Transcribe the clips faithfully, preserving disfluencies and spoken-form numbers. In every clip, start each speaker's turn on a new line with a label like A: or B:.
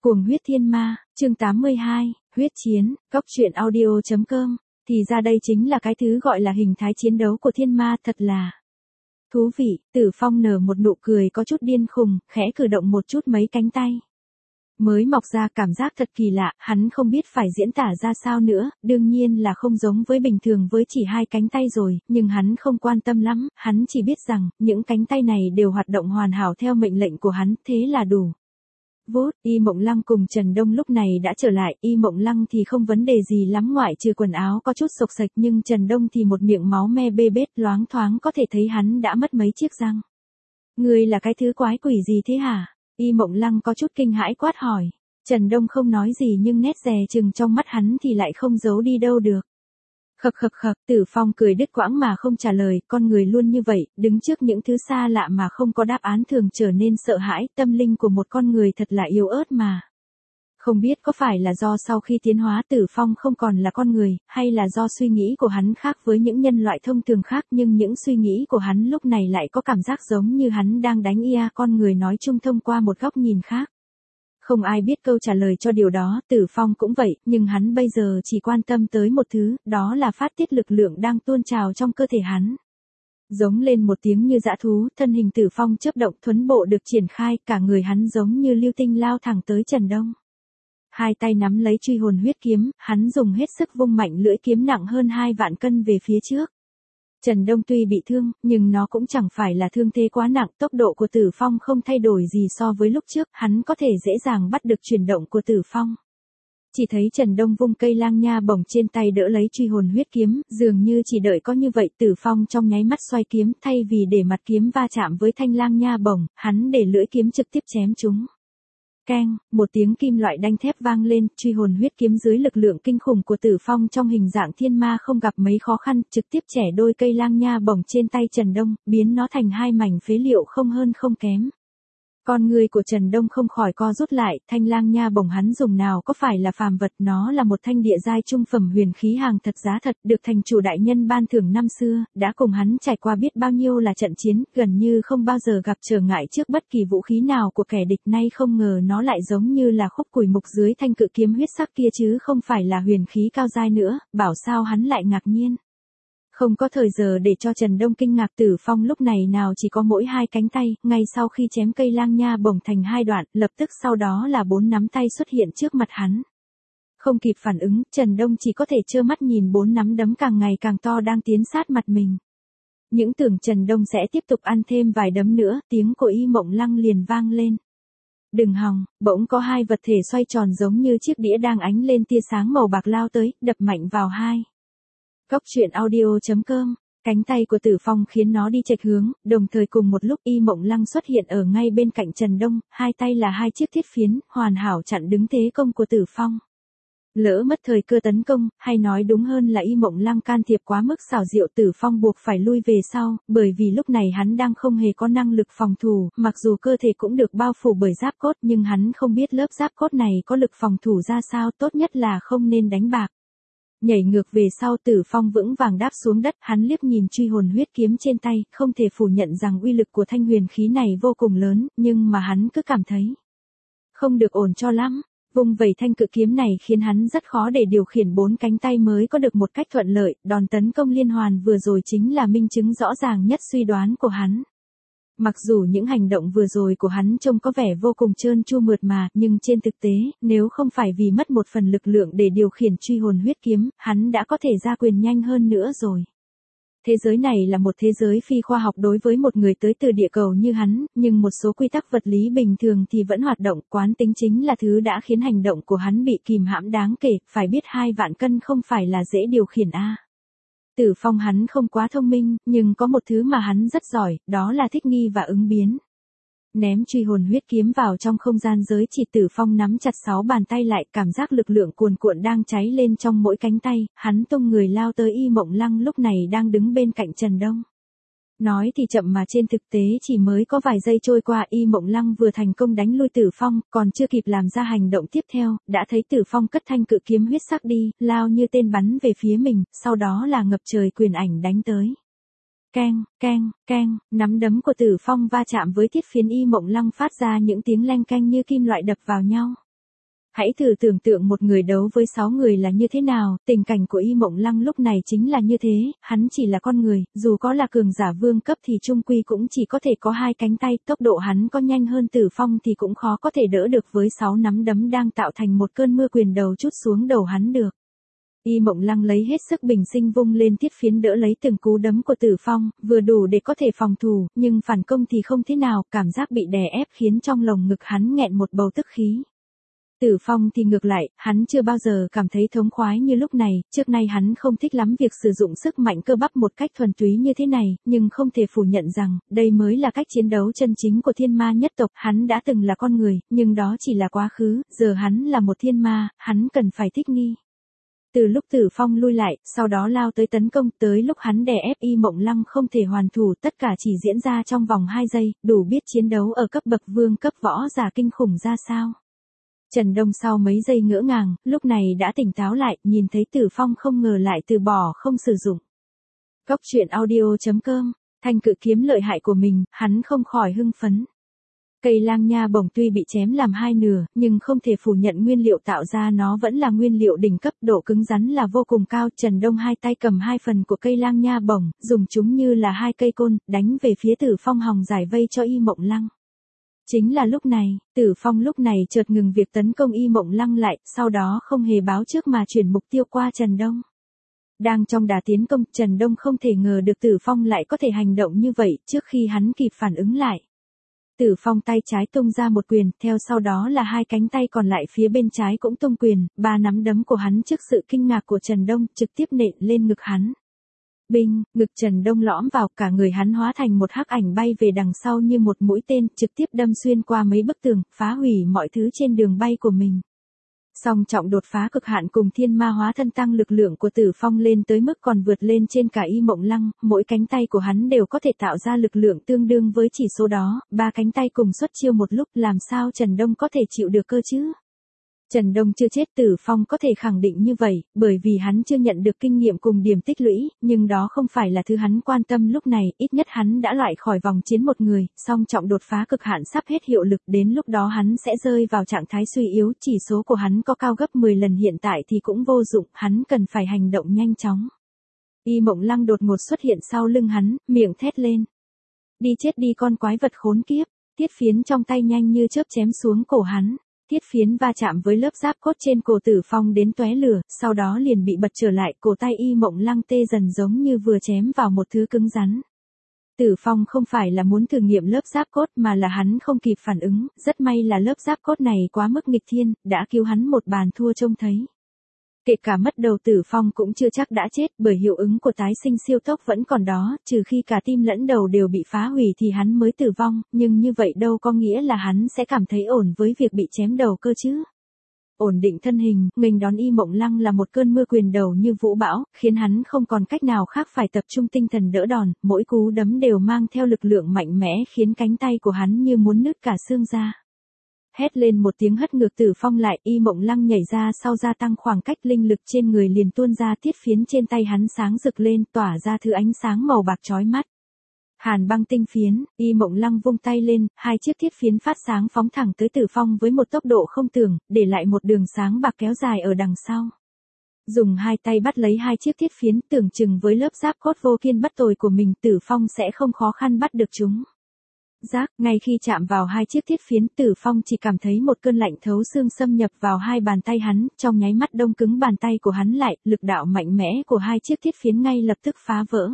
A: Cuồng huyết thiên ma, chương tám mươi hai, huyết chiến, cốc truyện audio chấm com. Thì ra đây chính là cái thứ gọi là hình thái chiến đấu của thiên ma, thật là thú vị. Tử Phong nở một nụ cười có chút điên khùng, khẽ cử động một chút mấy cánh tay. Mới mọc ra cảm giác thật kỳ lạ, hắn không biết phải diễn tả ra sao nữa, đương nhiên là không giống với bình thường với chỉ hai cánh tay rồi, nhưng hắn không quan tâm lắm, hắn chỉ biết rằng, những cánh tay này đều hoạt động hoàn hảo theo mệnh lệnh của hắn, thế là đủ. Vốt, Y Mộng Lăng cùng Trần Đông lúc này đã trở lại, Y Mộng Lăng thì không vấn đề gì lắm ngoại trừ quần áo có chút sộc sạch, nhưng Trần Đông thì một miệng máu me bê bết, loáng thoáng có thể thấy hắn đã mất mấy chiếc răng. Ngươi là cái thứ quái quỷ gì thế hả? Y Mộng Lăng có chút kinh hãi quát hỏi. Trần Đông không nói gì nhưng nét dè chừng trong mắt hắn thì lại không giấu đi đâu được. Khập khập khập, Tử Phong cười đứt quãng mà không trả lời, con người luôn như vậy, đứng trước những thứ xa lạ mà không có đáp án thường trở nên sợ hãi, tâm linh của một con người thật là yếu ớt mà. Không biết có phải là do sau khi tiến hóa Tử Phong không còn là con người, hay là do suy nghĩ của hắn khác với những nhân loại thông thường khác, nhưng những suy nghĩ của hắn lúc này lại có cảm giác giống như hắn đang đánh ia con người nói chung thông qua một góc nhìn khác. Không ai biết câu trả lời cho điều đó, Tử Phong cũng vậy, nhưng hắn bây giờ chỉ quan tâm tới một thứ, đó là phát tiết lực lượng đang tuôn trào trong cơ thể hắn. Giống lên một tiếng như dã thú, thân hình Tử Phong chớp động, thuấn bộ được triển khai, cả người hắn giống như lưu tinh lao thẳng tới Trần Đông. Hai tay nắm lấy truy hồn huyết kiếm, hắn dùng hết sức vung mạnh lưỡi kiếm nặng hơn hai vạn cân về phía trước. Trần Đông tuy bị thương, nhưng nó cũng chẳng phải là thương thế quá nặng, tốc độ của Tử Phong không thay đổi gì so với lúc trước, hắn có thể dễ dàng bắt được chuyển động của Tử Phong. Chỉ thấy Trần Đông vung cây lang nha bổng trên tay đỡ lấy truy hồn huyết kiếm, dường như chỉ đợi có như vậy, Tử Phong trong nháy mắt xoay kiếm, thay vì để mặt kiếm va chạm với thanh lang nha bổng, hắn để lưỡi kiếm trực tiếp chém chúng. Keng, một tiếng kim loại đanh thép vang lên, truy hồn huyết kiếm dưới lực lượng kinh khủng của Tử Phong trong hình dạng thiên ma không gặp mấy khó khăn, trực tiếp chẻ đôi cây lang nha bổng trên tay Trần Đông, biến nó thành hai mảnh phế liệu không hơn không kém. Con người của Trần Đông không khỏi co rút lại, thanh lang nha bổng hắn dùng nào có phải là phàm vật, nó là một thanh địa giai trung phẩm huyền khí hàng thật giá thật, được thành chủ đại nhân ban thưởng năm xưa, đã cùng hắn trải qua biết bao nhiêu là trận chiến, gần như không bao giờ gặp trở ngại trước bất kỳ vũ khí nào của kẻ địch, nay không ngờ nó lại giống như là khúc củi mục dưới thanh cự kiếm huyết sắc kia chứ không phải là huyền khí cao giai nữa, bảo sao hắn lại ngạc nhiên. Không có thời giờ để cho Trần Đông kinh ngạc, Tử Phong lúc này nào chỉ có mỗi hai cánh tay, ngay sau khi chém cây lang nha bổng thành hai đoạn, lập tức sau đó là bốn nắm tay xuất hiện trước mặt hắn. Không kịp phản ứng, Trần Đông chỉ có thể trơ mắt nhìn bốn nắm đấm càng ngày càng to đang tiến sát mặt mình. Những tưởng Trần Đông sẽ tiếp tục ăn thêm vài đấm nữa, tiếng của Y Mộng Lăng liền vang lên. Đừng hòng, bỗng có hai vật thể xoay tròn giống như chiếc đĩa đang ánh lên tia sáng màu bạc lao tới, đập mạnh vào hai. Cốc truyện audio chấm com, cánh tay của Tử Phong khiến nó đi chệch hướng, đồng thời cùng một lúc Y Mộng Lăng xuất hiện ở ngay bên cạnh Trần Đông, hai tay là hai chiếc thiết phiến, hoàn hảo chặn đứng thế công của Tử Phong. Lỡ mất thời cơ tấn công, hay nói đúng hơn là Y Mộng Lăng can thiệp quá mức xảo diệu, Tử Phong buộc phải lui về sau, bởi vì lúc này hắn đang không hề có năng lực phòng thủ, mặc dù cơ thể cũng được bao phủ bởi giáp cốt nhưng hắn không biết lớp giáp cốt này có lực phòng thủ ra sao, tốt nhất là không nên đánh bạc. Nhảy ngược về sau, Tử Phong vững vàng đáp xuống đất, hắn liếc nhìn truy hồn huyết kiếm trên tay, không thể phủ nhận rằng uy lực của thanh huyền khí này vô cùng lớn, nhưng mà hắn cứ cảm thấy không được ổn cho lắm. Vung vẩy thanh cự kiếm này khiến hắn rất khó để điều khiển bốn cánh tay mới có được một cách thuận lợi, đòn tấn công liên hoàn vừa rồi chính là minh chứng rõ ràng nhất suy đoán của hắn. Mặc dù những hành động vừa rồi của hắn trông có vẻ vô cùng trơn tru mượt mà, nhưng trên thực tế, nếu không phải vì mất một phần lực lượng để điều khiển truy hồn huyết kiếm, hắn đã có thể ra quyền nhanh hơn nữa rồi. Thế giới này là một thế giới phi khoa học đối với một người tới từ địa cầu như hắn, nhưng một số quy tắc vật lý bình thường thì vẫn hoạt động, quán tính chính là thứ đã khiến hành động của hắn bị kìm hãm đáng kể, phải biết hai vạn cân không phải là dễ điều khiển a. Tử Phong hắn không quá thông minh, nhưng có một thứ mà hắn rất giỏi, đó là thích nghi và ứng biến. Ném truy hồn huyết kiếm vào trong không gian giới chỉ, Tử Phong nắm chặt sáu bàn tay lại, cảm giác lực lượng cuồn cuộn đang cháy lên trong mỗi cánh tay, hắn tung người lao tới Y Mộng Lăng lúc này đang đứng bên cạnh Trần Đông. Nói thì chậm mà trên thực tế chỉ mới có vài giây trôi qua, Y Mộng Lăng vừa thành công đánh lui Tử Phong, còn chưa kịp làm ra hành động tiếp theo, đã thấy Tử Phong cất thanh cự kiếm huyết sắc đi, lao như tên bắn về phía mình, sau đó là ngập trời quyền ảnh đánh tới. Keng, keng, keng, nắm đấm của Tử Phong va chạm với thiết phiến Y Mộng Lăng phát ra những tiếng leng keng như kim loại đập vào nhau. Hãy thử tưởng tượng một người đấu với sáu người là như thế nào, tình cảnh của Y Mộng Lăng lúc này chính là như thế, hắn chỉ là con người, dù có là cường giả vương cấp thì chung quy cũng chỉ có thể có hai cánh tay, tốc độ hắn có nhanh hơn Tử Phong thì cũng khó có thể đỡ được với sáu nắm đấm đang tạo thành một cơn mưa quyền đầu trút xuống đầu hắn được. Y Mộng Lăng lấy hết sức bình sinh vung lên thiết phiến đỡ lấy từng cú đấm của Tử Phong, vừa đủ để có thể phòng thủ, nhưng phản công thì không thế nào, cảm giác bị đè ép khiến trong lồng ngực hắn nghẹn một bầu tức khí. Tử Phong thì ngược lại, hắn chưa bao giờ cảm thấy thống khoái như lúc này, trước nay hắn không thích lắm việc sử dụng sức mạnh cơ bắp một cách thuần túy như thế này, nhưng không thể phủ nhận rằng, đây mới là cách chiến đấu chân chính của thiên ma nhất tộc, hắn đã từng là con người, nhưng đó chỉ là quá khứ, giờ hắn là một thiên ma, hắn cần phải thích nghi. Từ lúc Tử Phong lui lại, sau đó lao tới tấn công, tới lúc hắn đè ép Y Mộng Lăng không thể hoàn thủ, tất cả chỉ diễn ra trong vòng hai giây, đủ biết chiến đấu ở cấp bậc vương cấp võ giả kinh khủng ra sao. Trần Đông sau mấy giây ngỡ ngàng, lúc này đã tỉnh táo lại, nhìn thấy Tử Phong không ngờ lại từ bỏ không sử dụng. Cốc truyện audio chấm com, thanh cự kiếm lợi hại của mình, hắn không khỏi hưng phấn. Cây lang nha bổng tuy bị chém làm hai nửa, nhưng không thể phủ nhận nguyên liệu tạo ra nó vẫn là nguyên liệu đỉnh cấp, độ cứng rắn là vô cùng cao. Trần Đông hai tay cầm hai phần của cây lang nha bổng, dùng chúng như là hai cây côn, đánh về phía Tử Phong hòng giải vây cho Y Mộng Lăng. Chính là lúc này, Tử Phong lúc này chợt ngừng việc tấn công Y Mộng Lăng lại, sau đó không hề báo trước mà chuyển mục tiêu qua Trần Đông. Đang trong đà tiến công, Trần Đông không thể ngờ được Tử Phong lại có thể hành động như vậy, trước khi hắn kịp phản ứng lại. Tử Phong tay trái tung ra một quyền, theo sau đó là hai cánh tay còn lại phía bên trái cũng tung quyền, ba nắm đấm của hắn trước sự kinh ngạc của Trần Đông, trực tiếp nện lên ngực hắn. Binh, ngực Trần Đông lõm vào, cả người hắn hóa thành một hắc ảnh bay về đằng sau như một mũi tên, trực tiếp đâm xuyên qua mấy bức tường, phá hủy mọi thứ trên đường bay của mình. Song trọng đột phá cực hạn cùng thiên ma hóa thân tăng lực lượng của Tử Phong lên tới mức còn vượt lên trên cả Y Mộng Lăng, mỗi cánh tay của hắn đều có thể tạo ra lực lượng tương đương với chỉ số đó, ba cánh tay cùng xuất chiêu một lúc, làm sao Trần Đông có thể chịu được cơ chứ? Trần Đông chưa chết, Tử Phong có thể khẳng định như vậy, bởi vì hắn chưa nhận được kinh nghiệm cùng điểm tích lũy, nhưng đó không phải là thứ hắn quan tâm lúc này, ít nhất hắn đã loại khỏi vòng chiến một người, song trọng đột phá cực hạn sắp hết hiệu lực, đến lúc đó hắn sẽ rơi vào trạng thái suy yếu, chỉ số của hắn có cao gấp mười lần hiện tại thì cũng vô dụng, hắn cần phải hành động nhanh chóng. Y Mộng Lăng đột ngột xuất hiện sau lưng hắn, miệng thét lên. Đi chết đi con quái vật khốn kiếp, thiết phiến trong tay nhanh như chớp chém xuống cổ hắn. Thiết phiến va chạm với lớp giáp cốt trên cổ Tử Phong đến tóe lửa, sau đó liền bị bật trở lại, cổ tay Y Mộng Lăng tê dần giống như vừa chém vào một thứ cứng rắn. Tử Phong không phải là muốn thử nghiệm lớp giáp cốt mà là hắn không kịp phản ứng, rất may là lớp giáp cốt này quá mức nghịch thiên, đã cứu hắn một bàn thua trông thấy. Kể cả mất đầu Tử Phong cũng chưa chắc đã chết, bởi hiệu ứng của tái sinh siêu tốc vẫn còn đó, trừ khi cả tim lẫn đầu đều bị phá hủy thì hắn mới tử vong, nhưng như vậy đâu có nghĩa là hắn sẽ cảm thấy ổn với việc bị chém đầu cơ chứ. Ổn định thân hình, nghênh đón Y Mộng Lăng là một cơn mưa quyền đầu như vũ bão, khiến hắn không còn cách nào khác phải tập trung tinh thần đỡ đòn, mỗi cú đấm đều mang theo lực lượng mạnh mẽ khiến cánh tay của hắn như muốn nứt cả xương ra. Hét lên một tiếng hất ngược Tử Phong lại, Y Mộng Lăng nhảy ra sau gia tăng khoảng cách, linh lực trên người liền tuôn ra, thiết phiến trên tay hắn sáng rực lên, tỏa ra thứ ánh sáng màu bạc chói mắt. Hàn băng tinh phiến, Y Mộng Lăng vung tay lên, hai chiếc thiết phiến phát sáng phóng thẳng tới Tử Phong với một tốc độ không tưởng, để lại một đường sáng bạc kéo dài ở đằng sau. Dùng hai tay bắt lấy hai chiếc thiết phiến, tưởng chừng với lớp giáp cốt vô kiên bất tồi của mình, Tử Phong sẽ không khó khăn bắt được chúng. Giác, ngay khi chạm vào hai chiếc thiết phiến, Tử Phong chỉ cảm thấy một cơn lạnh thấu xương xâm nhập vào hai bàn tay hắn, trong nháy mắt đông cứng bàn tay của hắn lại, lực đạo mạnh mẽ của hai chiếc thiết phiến ngay lập tức phá vỡ.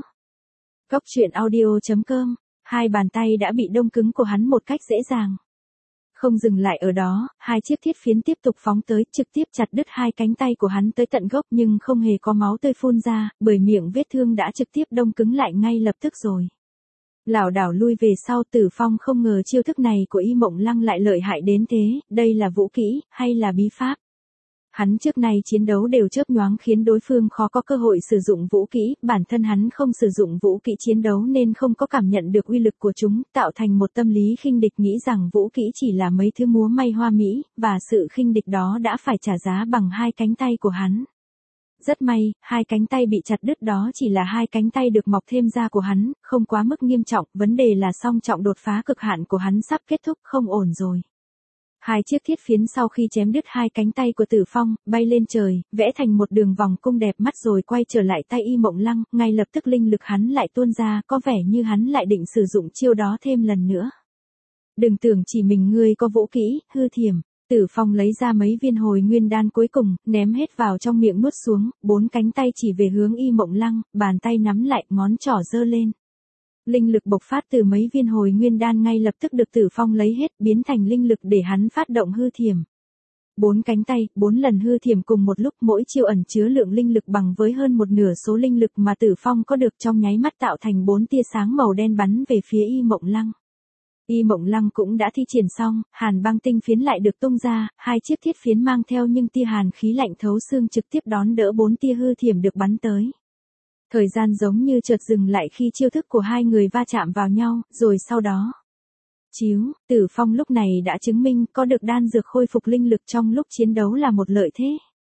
A: Cốc truyện audio chấm com, hai bàn tay đã bị đông cứng của hắn một cách dễ dàng. Không dừng lại ở đó, hai chiếc thiết phiến tiếp tục phóng tới, trực tiếp chặt đứt hai cánh tay của hắn tới tận gốc, nhưng không hề có máu tươi phun ra, bởi miệng vết thương đã trực tiếp đông cứng lại ngay lập tức rồi. Lảo đảo lui về sau, Tử Phong không ngờ chiêu thức này của Y Mộng Lăng lại lợi hại đến thế, đây là vũ kỹ, hay là bí pháp? Hắn trước nay chiến đấu đều chớp nhoáng khiến đối phương khó có cơ hội sử dụng vũ kỹ, bản thân hắn không sử dụng vũ kỹ chiến đấu nên không có cảm nhận được uy lực của chúng, tạo thành một tâm lý khinh địch nghĩ rằng vũ kỹ chỉ là mấy thứ múa may hoa mỹ, và sự khinh địch đó đã phải trả giá bằng hai cánh tay của hắn. Rất may, hai cánh tay bị chặt đứt đó chỉ là hai cánh tay được mọc thêm da của hắn, không quá mức nghiêm trọng, vấn đề là song trọng đột phá cực hạn của hắn sắp kết thúc, không ổn rồi. Hai chiếc thiết phiến sau khi chém đứt hai cánh tay của Tử Phong, bay lên trời, vẽ thành một đường vòng cung đẹp mắt rồi quay trở lại tay Y Mộng Lăng, ngay lập tức linh lực hắn lại tuôn ra, có vẻ như hắn lại định sử dụng chiêu đó thêm lần nữa. Đừng tưởng chỉ mình ngươi có vũ kỹ, hư thiểm. Tử Phong lấy ra mấy viên hồi nguyên đan cuối cùng, ném hết vào trong miệng nuốt xuống, bốn cánh tay chỉ về hướng Y Mộng Lăng, bàn tay nắm lại, ngón trỏ giơ lên. Linh lực bộc phát từ mấy viên hồi nguyên đan ngay lập tức được Tử Phong lấy hết, biến thành linh lực để hắn phát động hư thiểm. Bốn cánh tay, bốn lần hư thiểm cùng một lúc, mỗi chiêu ẩn chứa lượng linh lực bằng với hơn một nửa số linh lực mà Tử Phong có được, trong nháy mắt tạo thành bốn tia sáng màu đen bắn về phía Y Mộng Lăng. Y Mộng Lăng cũng đã thi triển xong, hàn băng tinh phiến lại được tung ra, hai chiếc thiết phiến mang theo nhưng tia hàn khí lạnh thấu xương trực tiếp đón đỡ bốn tia hư thiểm được bắn tới. Thời gian giống như chợt dừng lại khi chiêu thức của hai người va chạm vào nhau, rồi sau đó. Chiếu, Tử Phong lúc này đã chứng minh có được đan dược khôi phục linh lực trong lúc chiến đấu là một lợi thế.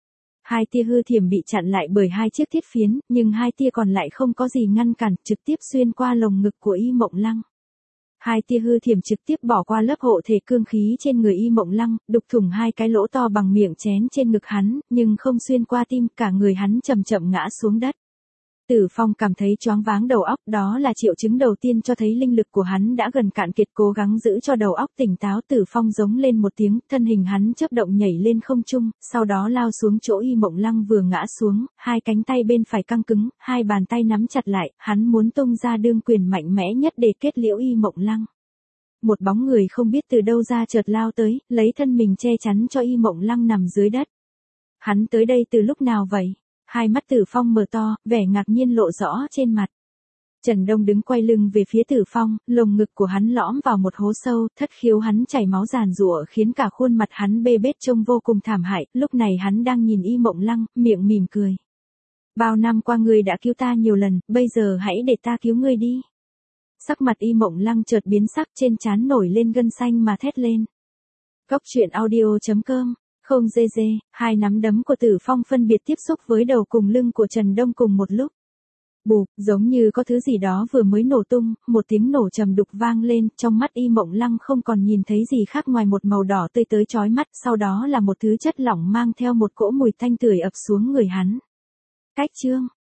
A: Hai tia hư thiểm bị chặn lại bởi hai chiếc thiết phiến, nhưng hai tia còn lại không có gì ngăn cản, trực tiếp xuyên qua lồng ngực của Y Mộng Lăng. Hai tia hư thiểm trực tiếp bỏ qua lớp hộ thể cương khí trên người Y Mộng Lăng, đục thủng hai cái lỗ to bằng miệng chén trên ngực hắn, nhưng không xuyên qua tim, cả người hắn chậm chậm ngã xuống đất. Tử Phong cảm thấy choáng váng đầu óc, đó là triệu chứng đầu tiên cho thấy linh lực của hắn đã gần cạn kiệt, cố gắng giữ cho đầu óc tỉnh táo. Tử Phong giống lên một tiếng, thân hình hắn chớp động nhảy lên không trung, sau đó lao xuống chỗ Y Mộng Lăng vừa ngã xuống, hai cánh tay bên phải căng cứng, hai bàn tay nắm chặt lại, hắn muốn tung ra đương quyền mạnh mẽ nhất để kết liễu Y Mộng Lăng. Một bóng người không biết từ đâu ra chợt lao tới, lấy thân mình che chắn cho Y Mộng Lăng nằm dưới đất. Hắn tới đây từ lúc nào vậy? Hai mắt Tử Phong mở to, vẻ ngạc nhiên lộ rõ trên mặt. Trần Đông đứng quay lưng về phía Tử Phong, lồng ngực của hắn lõm vào một hố sâu, thất khiếu hắn chảy máu giàn giụa khiến cả khuôn mặt hắn bê bết trông vô cùng thảm hại, lúc này hắn đang nhìn Y Mộng Lăng, miệng mỉm cười. Bao năm qua ngươi đã cứu ta nhiều lần, bây giờ hãy để ta cứu ngươi đi. Sắc mặt Y Mộng Lăng chợt biến sắc, trên trán nổi lên gân xanh mà thét lên. Cốc truyện audio chấm com Không dê dê, hai nắm đấm của Tử Phong phân biệt tiếp xúc với đầu cùng lưng của Trần Đông cùng một lúc. Bụp, giống như có thứ gì đó vừa mới nổ tung, một tiếng nổ trầm đục vang lên, trong mắt Y Mộng Lăng không còn nhìn thấy gì khác ngoài một màu đỏ tươi tới chói mắt, sau đó là một thứ chất lỏng mang theo một cỗ mùi tanh tưởi ập xuống người hắn. Cách chương